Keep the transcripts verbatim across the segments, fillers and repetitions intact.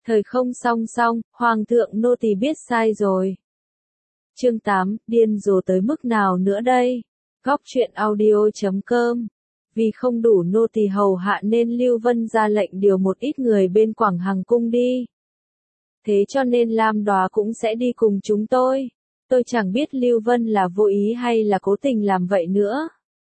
Thời không song song, Hoàng thượng nô tỳ biết sai rồi. Chương tám, điên rồ tới mức nào nữa đây? Góc truyện audio chấm com. Vì không đủ nô tỳ hầu hạ nên Lưu Vân ra lệnh điều một ít người bên Quảng Hằng cung đi. Thế cho nên Lam Đóa cũng sẽ đi cùng chúng tôi. Tôi chẳng biết Lưu Vân là vô ý hay là cố tình làm vậy nữa.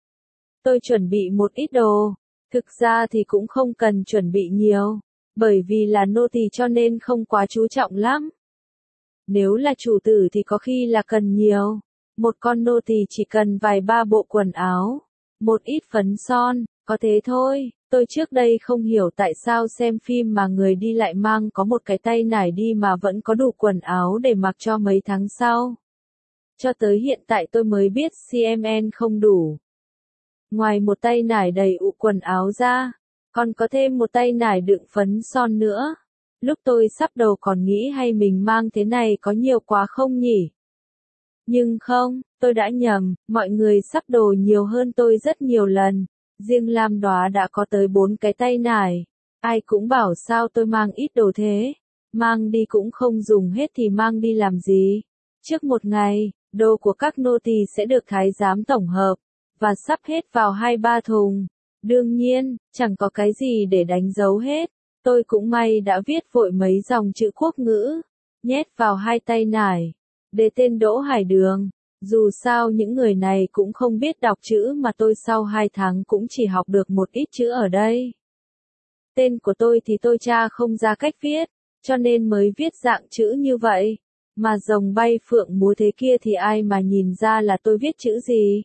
Tôi chuẩn bị một ít đồ. Thực ra thì cũng không cần chuẩn bị nhiều. Bởi vì là nô tỳ cho nên không quá chú trọng lắm. Nếu là chủ tử thì có khi là cần nhiều. Một con nô tỳ chỉ cần vài ba bộ quần áo. Một ít phấn son, có thế thôi. Tôi trước đây không hiểu tại sao xem phim mà người đi lại mang có một cái tay nải đi mà vẫn có đủ quần áo để mặc cho mấy tháng sau. Cho tới hiện tại tôi mới biết xê em en không đủ. Ngoài một tay nải đầy ụ quần áo ra, còn có thêm một tay nải đựng phấn son nữa. Lúc tôi sắp đầu còn nghĩ hay mình mang thế này có nhiều quá không nhỉ? Nhưng không, tôi đã nhầm, mọi người sắp đồ nhiều hơn tôi rất nhiều lần. Riêng Lam Đóa đã có tới bốn cái tay nải. Ai cũng bảo sao tôi mang ít đồ thế. Mang đi cũng không dùng hết thì mang đi làm gì. Trước một ngày, đồ của các nô tỳ sẽ được thái giám tổng hợp, và sắp hết vào hai ba thùng. Đương nhiên, chẳng có cái gì để đánh dấu hết. Tôi cũng may đã viết vội mấy dòng chữ quốc ngữ, nhét vào hai tay nải, để tên Đỗ Hải Đường. Dù sao những người này cũng không biết đọc chữ mà tôi sau hai tháng cũng chỉ học được một ít chữ ở đây. Tên của tôi thì tôi tra không ra cách viết, cho nên mới viết dạng chữ như vậy. Mà rồng bay phượng múa thế kia thì ai mà nhìn ra là tôi viết chữ gì.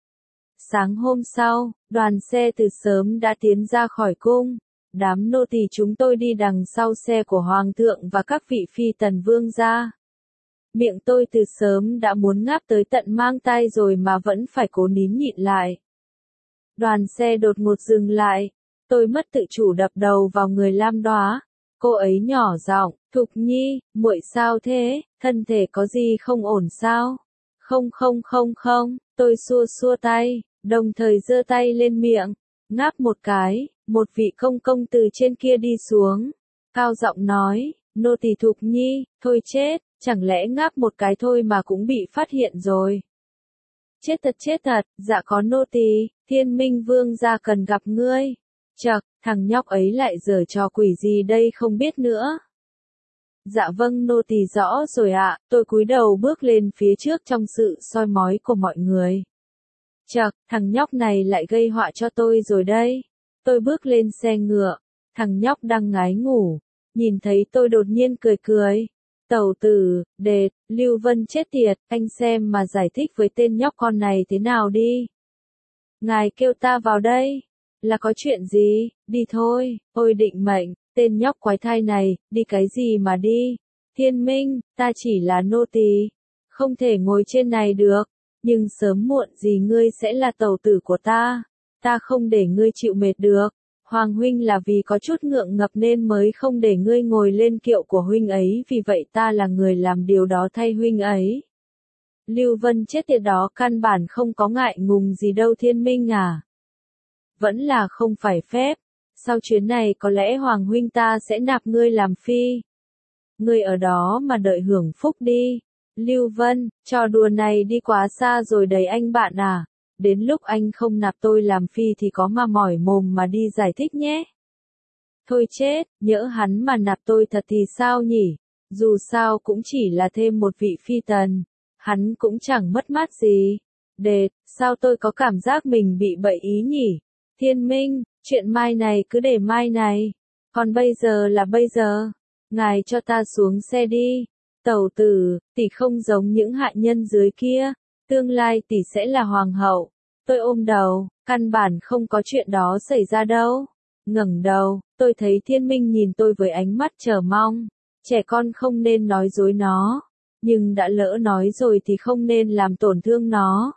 Sáng hôm sau, đoàn xe từ sớm đã tiến ra khỏi cung. Đám nô tỳ chúng tôi đi đằng sau xe của Hoàng thượng và các vị phi tần vương gia. Miệng tôi từ sớm đã muốn ngáp tới tận mang tai rồi mà vẫn phải cố nín nhịn lại. Đoàn xe đột ngột dừng lại. Tôi mất tự chủ đập đầu vào người Lam Đóa. Cô ấy nhỏ giọng, Thục Nhi, muội sao thế, thân thể có gì không ổn sao? Không không không không, tôi xua xua tay, đồng thời giơ tay lên miệng, ngáp một cái, một vị công công từ trên kia đi xuống. Cao giọng nói, nô tỳ Thục Nhi, thôi chết, chẳng lẽ ngáp một cái thôi mà cũng bị phát hiện rồi. Chết thật chết thật, dạ có nô tỳ, Thiên Minh Vương gia cần gặp ngươi. Chậc, thằng nhóc ấy lại giở trò quỷ gì đây không biết nữa. Dạ vâng nô tỳ rõ rồi ạ, tôi cúi đầu bước lên phía trước trong sự soi mói của mọi người. Chậc, thằng nhóc này lại gây họa cho tôi rồi đây. Tôi bước lên xe ngựa, thằng nhóc đang ngái ngủ, nhìn thấy tôi đột nhiên cười cười. Tẩu tử, đệt, Lưu Vân chết tiệt, anh xem mà giải thích với tên nhóc con này thế nào đi. Ngài kêu ta vào đây, là có chuyện gì, đi thôi, ôi định mệnh, tên nhóc quái thai này, đi cái gì mà đi. Thiên Minh, ta chỉ là nô tỳ, không thể ngồi trên này được, nhưng sớm muộn gì ngươi sẽ là tẩu tử của ta, ta không để ngươi chịu mệt được. Hoàng huynh là vì có chút ngượng ngập nên mới không để ngươi ngồi lên kiệu của huynh ấy, vì vậy ta là người làm điều đó thay huynh ấy. Lưu Vân chết tiệt đó căn bản không có ngại ngùng gì đâu Thiên Minh à. Vẫn là không phải phép, sau chuyến này có lẽ Hoàng huynh ta sẽ nạp ngươi làm phi. Ngươi ở đó mà đợi hưởng phúc đi. Lưu Vân, trò đùa này đi quá xa rồi đấy anh bạn à. Đến lúc anh không nạp tôi làm phi thì có mà mỏi mồm mà đi giải thích nhé. Thôi chết, nhỡ hắn mà nạp tôi thật thì sao nhỉ? Dù sao cũng chỉ là thêm một vị phi tần. Hắn cũng chẳng mất mát gì. Đệt, sao tôi có cảm giác mình bị bậy ý nhỉ? Thiên Minh, chuyện mai này cứ để mai này. Còn bây giờ là bây giờ. Ngài cho ta xuống xe đi. Tẩu tử, tỷ không giống những hạ nhân dưới kia. Tương lai tỷ sẽ là hoàng hậu. Tôi ôm đầu, căn bản không có chuyện đó xảy ra đâu. Ngẩng đầu, tôi thấy Thiên Minh nhìn tôi với ánh mắt chờ mong. Trẻ con không nên nói dối nó. Nhưng đã lỡ nói rồi thì không nên làm tổn thương nó.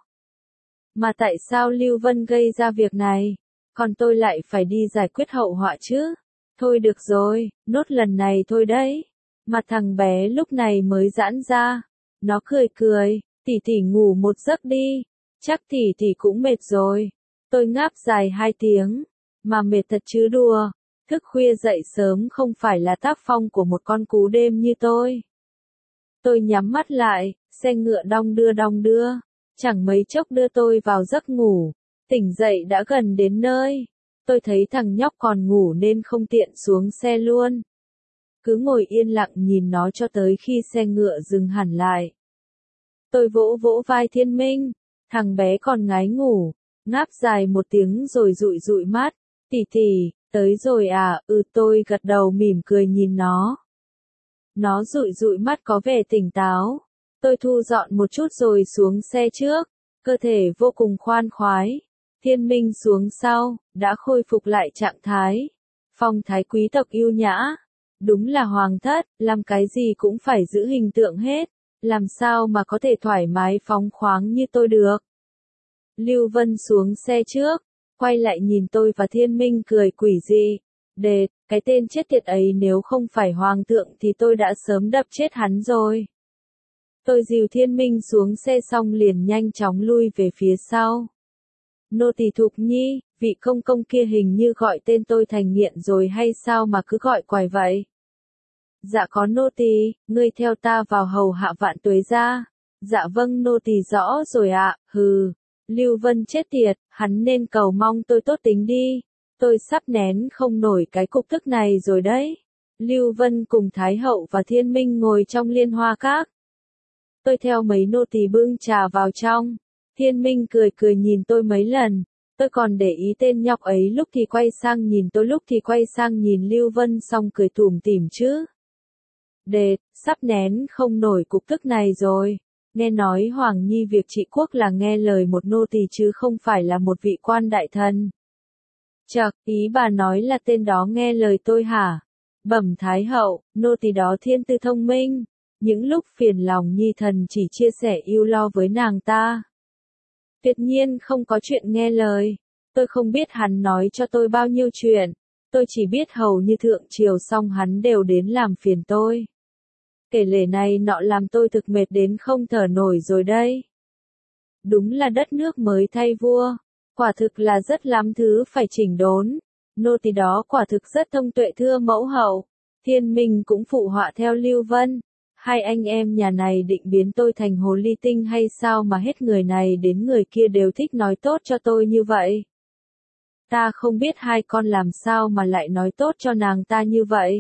Mà tại sao Lưu Vân gây ra việc này? Còn tôi lại phải đi giải quyết hậu họa chứ? Thôi được rồi, nốt lần này thôi đấy. Mặt thằng bé lúc này mới giãn ra. Nó cười cười, tỷ tỷ ngủ một giấc đi. Chắc tỷ tỷ cũng mệt rồi. Tôi ngáp dài hai tiếng. Mà mệt thật chứ đùa. Thức khuya dậy sớm không phải là tác phong của một con cú đêm như tôi. Tôi nhắm mắt lại, xe ngựa đong đưa đong đưa, chẳng mấy chốc đưa tôi vào giấc ngủ, tỉnh dậy đã gần đến nơi. Tôi thấy thằng nhóc còn ngủ nên không tiện xuống xe luôn. Cứ ngồi yên lặng nhìn nó cho tới khi xe ngựa dừng hẳn lại. Tôi vỗ vỗ vai Thiên Minh, thằng bé còn ngái ngủ, ngáp dài một tiếng rồi dụi dụi mắt, tỷ tỷ, tới rồi à, ừ tôi gật đầu mỉm cười nhìn nó. Nó dụi dụi mắt có vẻ tỉnh táo, tôi thu dọn một chút rồi xuống xe trước, cơ thể vô cùng khoan khoái. Thiên Minh xuống sau, đã khôi phục lại trạng thái. Phong thái quý tộc yêu nhã. Đúng là hoàng thất, làm cái gì cũng phải giữ hình tượng hết, làm sao mà có thể thoải mái phóng khoáng như tôi được. Lưu Vân xuống xe trước, quay lại nhìn tôi và Thiên Minh cười quỷ dị. Đệt, cái tên chết tiệt ấy nếu không phải hoàng thượng thì tôi đã sớm đập chết hắn rồi. Tôi dìu Thiên Minh xuống xe xong liền nhanh chóng lui về phía sau. Nô tỳ Thục Nhi, vị công công kia hình như gọi tên tôi thành nghiện rồi hay sao mà cứ gọi quài vậy? Dạ có nô tỳ, ngươi theo ta vào hầu hạ Vạn Tuế gia. Dạ vâng nô tỳ rõ rồi ạ, hừ. Lưu Vân chết tiệt, hắn nên cầu mong tôi tốt tính đi. Tôi sắp nén không nổi cái cục tức này rồi đấy. Lưu Vân cùng Thái Hậu và Thiên Minh ngồi trong liên hoa các. Tôi theo mấy nô tỳ bưng trà vào trong. Thiên Minh cười cười nhìn tôi mấy lần, tôi còn để ý tên nhóc ấy lúc thì quay sang nhìn tôi lúc thì quay sang nhìn Lưu Vân xong cười tủm tỉm chứ. Đệt, sắp nén không nổi cục tức này rồi, nghe nói Hoàng Nhi việc trị quốc là nghe lời một nô tỳ chứ không phải là một vị quan đại thần. Chậc, ý bà nói là tên đó nghe lời tôi hả? Bẩm Thái Hậu, nô tỳ đó thiên tư thông minh, những lúc phiền lòng Nhi thần chỉ chia sẻ yêu lo với nàng ta. Tuyệt nhiên không có chuyện nghe lời, tôi không biết hắn nói cho tôi bao nhiêu chuyện, tôi chỉ biết hầu như thượng triều xong hắn đều đến làm phiền tôi. Kể lể này nọ làm tôi thực mệt đến không thở nổi rồi đây. Đúng là đất nước mới thay vua, quả thực là rất lắm thứ phải chỉnh đốn, nô tỳ đó quả thực rất thông tuệ thưa mẫu hậu. Thiên Minh cũng phụ họa theo Lưu Vân. Hai anh em nhà này định biến tôi thành hồ ly tinh hay sao mà hết người này đến người kia đều thích nói tốt cho tôi như vậy? Ta không biết hai con làm sao mà lại nói tốt cho nàng ta như vậy.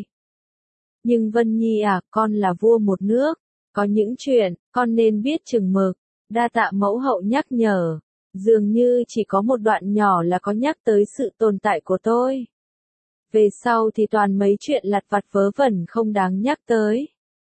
Nhưng Vân Nhi à, con là vua một nước, có những chuyện, con nên biết chừng mực. Đa tạ mẫu hậu nhắc nhở, dường như chỉ có một đoạn nhỏ là có nhắc tới sự tồn tại của tôi. Về sau thì toàn mấy chuyện lặt vặt vớ vẩn không đáng nhắc tới.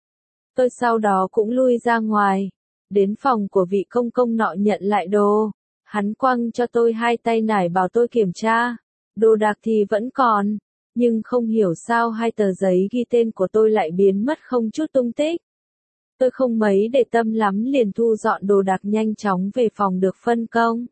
Tôi sau đó cũng lui ra ngoài, đến phòng của vị công công nọ nhận lại đồ. Hắn quăng cho tôi hai tay nải bảo tôi kiểm tra. Đồ đạc thì vẫn còn, nhưng không hiểu sao hai tờ giấy ghi tên của tôi lại biến mất không chút tung tích. Tôi không mấy để tâm lắm liền thu dọn đồ đạc nhanh chóng về phòng được phân công.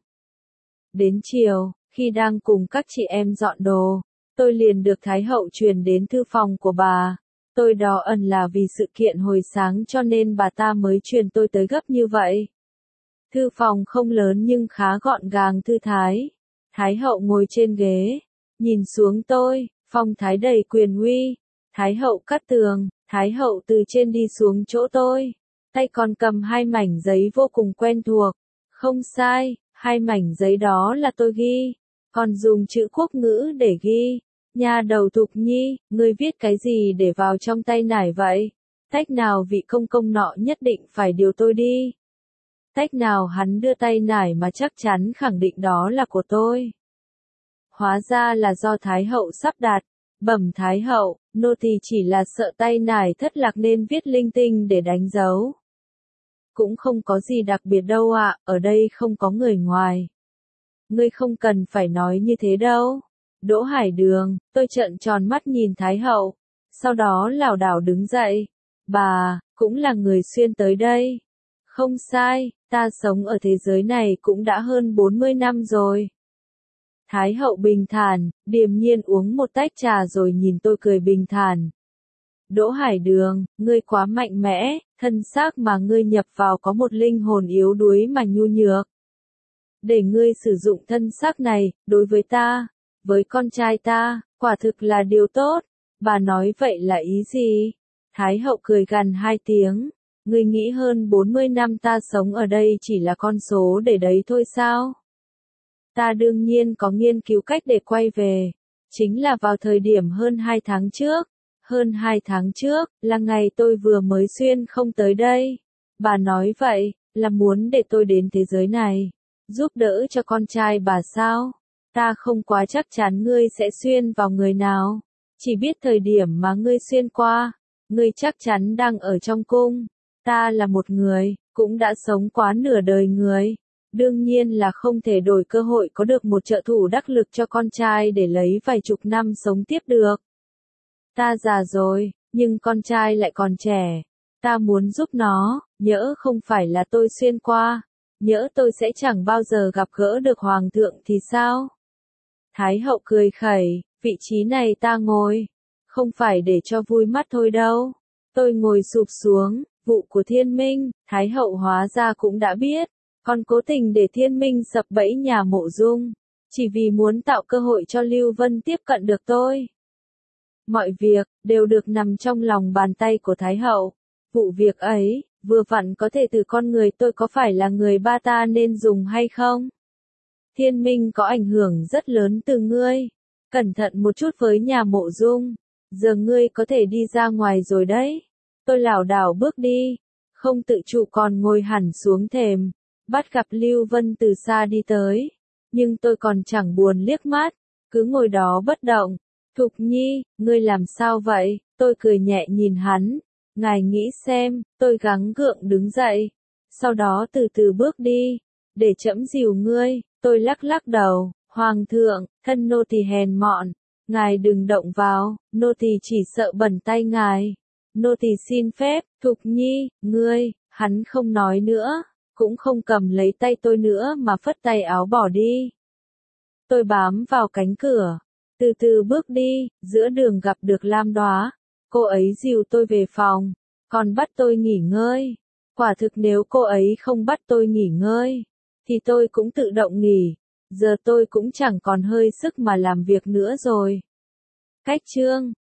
Đến chiều, khi đang cùng các chị em dọn đồ, tôi liền được Thái Hậu truyền đến thư phòng của bà. Tôi đó ẩn là vì sự kiện hồi sáng cho nên bà ta mới truyền tôi tới gấp như vậy. Thư phòng không lớn nhưng khá gọn gàng thư thái. Thái Hậu ngồi trên ghế, nhìn xuống tôi, phong thái đầy quyền uy. Thái Hậu cắt tường, Thái Hậu từ trên đi xuống chỗ tôi. Tay còn cầm hai mảnh giấy vô cùng quen thuộc. Không sai, hai mảnh giấy đó là tôi ghi. Còn dùng chữ quốc ngữ để ghi. Nhà đầu Thục Nhi, ngươi viết cái gì để vào trong tay nải vậy? Tách nào vị công công nọ nhất định phải điều tôi đi. Tách nào hắn đưa tay nải mà chắc chắn khẳng định đó là của tôi. Hóa ra là do Thái Hậu sắp đặt. Bẩm Thái Hậu, nô tỳ chỉ là sợ tay nải thất lạc nên viết linh tinh để đánh dấu. Cũng không có gì đặc biệt đâu ạ, ở đây không có người ngoài. Ngươi không cần phải nói như thế đâu. Đỗ Hải Đường, tôi trợn tròn mắt nhìn Thái Hậu, sau đó lảo đảo đứng dậy. Bà, cũng là người xuyên tới đây. Không sai, ta sống ở thế giới này cũng đã hơn bốn mươi năm rồi. Thái Hậu bình thản, điềm nhiên uống một tách trà rồi nhìn tôi cười bình thản. Đỗ Hải Đường, ngươi quá mạnh mẽ, thân xác mà ngươi nhập vào có một linh hồn yếu đuối mà nhu nhược. Để ngươi sử dụng thân xác này, đối với ta, với con trai ta, Quả thực là điều tốt. Bà nói vậy là ý gì? Thái hậu cười gằn hai tiếng. Ngươi nghĩ hơn bốn mươi năm ta sống ở đây chỉ là con số để đấy thôi sao? Ta đương nhiên có nghiên cứu cách để quay về. Chính là vào thời điểm hơn hai tháng trước. Hơn hai tháng trước, là ngày tôi vừa mới xuyên không tới đây. Bà nói vậy, là muốn để tôi đến thế giới này. Giúp đỡ cho con trai bà sao? Ta không quá chắc chắn ngươi sẽ xuyên vào người nào. Chỉ biết thời điểm mà ngươi xuyên qua. Ngươi chắc chắn đang ở trong cung. Ta là một người, cũng đã sống quá nửa đời người. Đương nhiên là không thể đổi cơ hội có được một trợ thủ đắc lực cho con trai để lấy vài chục năm sống tiếp được. Ta già rồi, nhưng con trai lại còn trẻ. Ta muốn giúp nó, nhỡ không phải là tôi xuyên qua. Nhỡ tôi sẽ chẳng bao giờ gặp gỡ được hoàng thượng thì sao? Thái hậu cười khẩy, vị trí này ta ngồi. Không phải để cho vui mắt thôi đâu. Tôi ngồi sụp xuống, vụ của Thiên Minh, Thái hậu hóa ra cũng đã biết. Còn cố tình để Thiên Minh sập bẫy nhà Mộ Dung. Chỉ vì muốn tạo cơ hội cho Lưu Vân tiếp cận được tôi. Mọi việc, đều được nằm trong lòng bàn tay của Thái hậu. Vụ việc ấy, vừa vặn có thể từ con người tôi có phải là người ba ta nên dùng hay không? Thiên Minh có ảnh hưởng rất lớn từ ngươi. Cẩn thận một chút với nhà Mộ Dung. Giờ ngươi có thể đi ra ngoài rồi đấy. Tôi lảo đảo bước đi. Không tự chủ còn ngồi hẳn xuống thềm. Bắt gặp Lưu Vân từ xa đi tới. Nhưng tôi còn chẳng buồn liếc mắt. Cứ ngồi đó bất động. Thục Nhi, ngươi làm sao vậy? Tôi cười nhẹ nhìn hắn. Ngài nghĩ xem, tôi gắng gượng đứng dậy. Sau đó từ từ bước đi. Để trẫm dìu ngươi, tôi lắc lắc đầu. Hoàng thượng, thân nô tỳ hèn mọn. Ngài đừng động vào, nô tỳ chỉ sợ bẩn tay ngài. Nô tỳ xin phép, Thục Nhi, ngươi, hắn không nói nữa. Cũng không cầm lấy tay tôi nữa mà phất tay áo bỏ đi. Tôi bám vào cánh cửa. Từ từ bước đi, giữa đường gặp được Lam Đóa. Cô ấy dìu tôi về phòng, còn bắt tôi nghỉ ngơi. Quả thực nếu cô ấy không bắt tôi nghỉ ngơi, thì tôi cũng tự động nghỉ. Giờ tôi cũng chẳng còn hơi sức mà làm việc nữa rồi. Cách chương